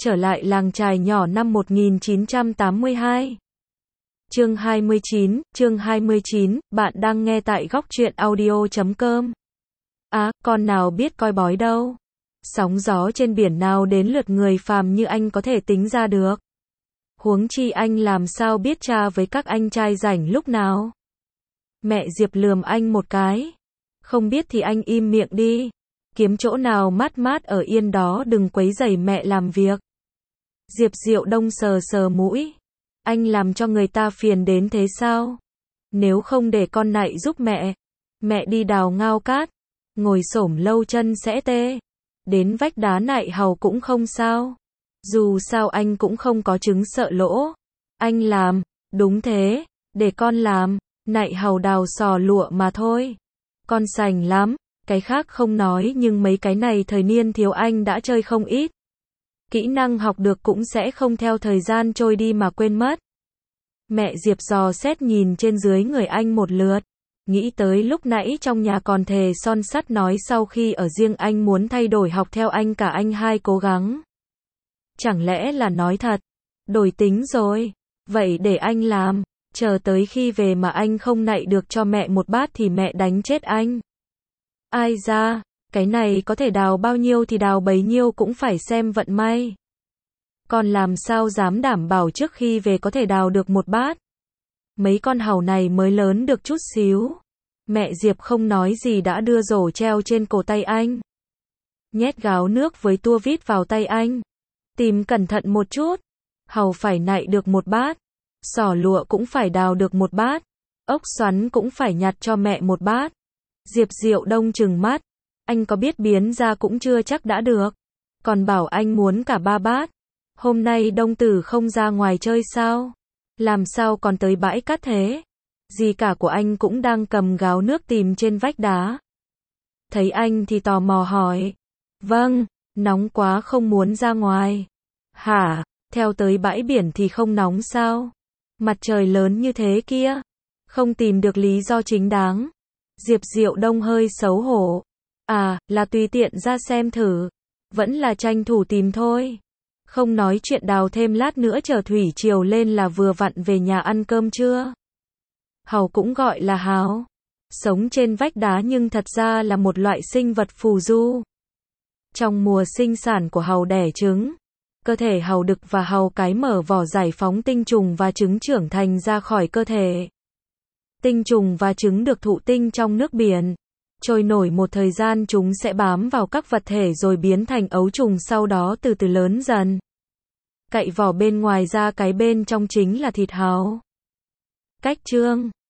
Trở lại làng chài nhỏ năm 1982. Chương 29, bạn đang nghe tại góc truyện audio.com. Con nào biết coi bói đâu. Sóng gió trên biển nào đến lượt người phàm như anh có thể tính ra được. Huống chi anh làm sao biết tra với các anh trai rảnh lúc nào. Mẹ Diệp lườm anh một cái. Không biết thì anh im miệng đi. Kiếm chỗ nào mát mát ở yên đó, đừng quấy rầy mẹ làm việc. Diệp Diệu Đông sờ sờ mũi. Anh làm cho người ta phiền đến thế sao? Nếu không để con nại giúp mẹ. Mẹ đi đào ngao cát. Ngồi xổm lâu chân sẽ tê. Đến vách đá nại hầu cũng không sao. Dù sao anh cũng không có chứng sợ lỗ. Anh làm. Đúng thế. Để con làm. Nại hầu đào sò lụa mà thôi. Con sành lắm. Cái khác không nói nhưng mấy cái này thời niên thiếu anh đã chơi không ít. Kỹ năng học được cũng sẽ không theo thời gian trôi đi mà quên mất. Mẹ Diệp dò xét nhìn trên dưới người anh một lượt. Nghĩ tới lúc nãy trong nhà còn thề son sắt nói sau khi ở riêng anh muốn thay đổi học theo anh, cả anh hai cố gắng. Chẳng lẽ là nói thật? Đổi tính rồi. Vậy để anh làm. Chờ tới khi về mà anh không nạy được cho mẹ một bát thì mẹ đánh chết anh. Ai ra, cái này có thể đào bao nhiêu thì đào bấy nhiêu, cũng phải xem vận may. Còn làm sao dám đảm bảo trước khi về có thể đào được một bát. Mấy con hàu này mới lớn được chút xíu. Mẹ Diệp không nói gì đã đưa rổ treo trên cổ tay anh. Nhét gáo nước với tua vít vào tay anh. Tìm cẩn thận một chút. Hàu phải nạy được một bát. Sỏ lụa cũng phải đào được một bát. Ốc xoắn cũng phải nhặt cho mẹ một bát. Diệp Diệu Đông trừng mắt. Anh có biết biến ra cũng chưa chắc đã được. Còn bảo anh muốn cả ba bát. Hôm nay Đông Tử không ra ngoài chơi sao? Làm sao còn tới bãi cát thế? Dì cả của anh cũng đang cầm gáo nước tìm trên vách đá. Thấy anh thì tò mò hỏi. Vâng, nóng quá không muốn ra ngoài. Hả, theo tới bãi biển thì không nóng sao? Mặt trời lớn như thế kia. Không tìm được lý do chính đáng. Diệp Diệu Đông hơi xấu hổ. Là tùy tiện ra xem thử. Vẫn là tranh thủ tìm thôi. Không nói chuyện đào thêm lát nữa chờ thủy chiều lên là vừa vặn về nhà ăn cơm trưa. Hàu cũng gọi là háo. Sống trên vách đá nhưng thật ra là một loại sinh vật phù du. Trong mùa sinh sản của hàu đẻ trứng, cơ thể hàu đực và hàu cái mở vỏ giải phóng tinh trùng và trứng trưởng thành ra khỏi cơ thể. Tinh trùng và trứng được thụ tinh trong nước biển. Trôi nổi một thời gian chúng sẽ bám vào các vật thể rồi biến thành ấu trùng, sau đó từ từ lớn dần. Cậy vỏ bên ngoài ra, cái bên trong chính là thịt hàu. Cách chương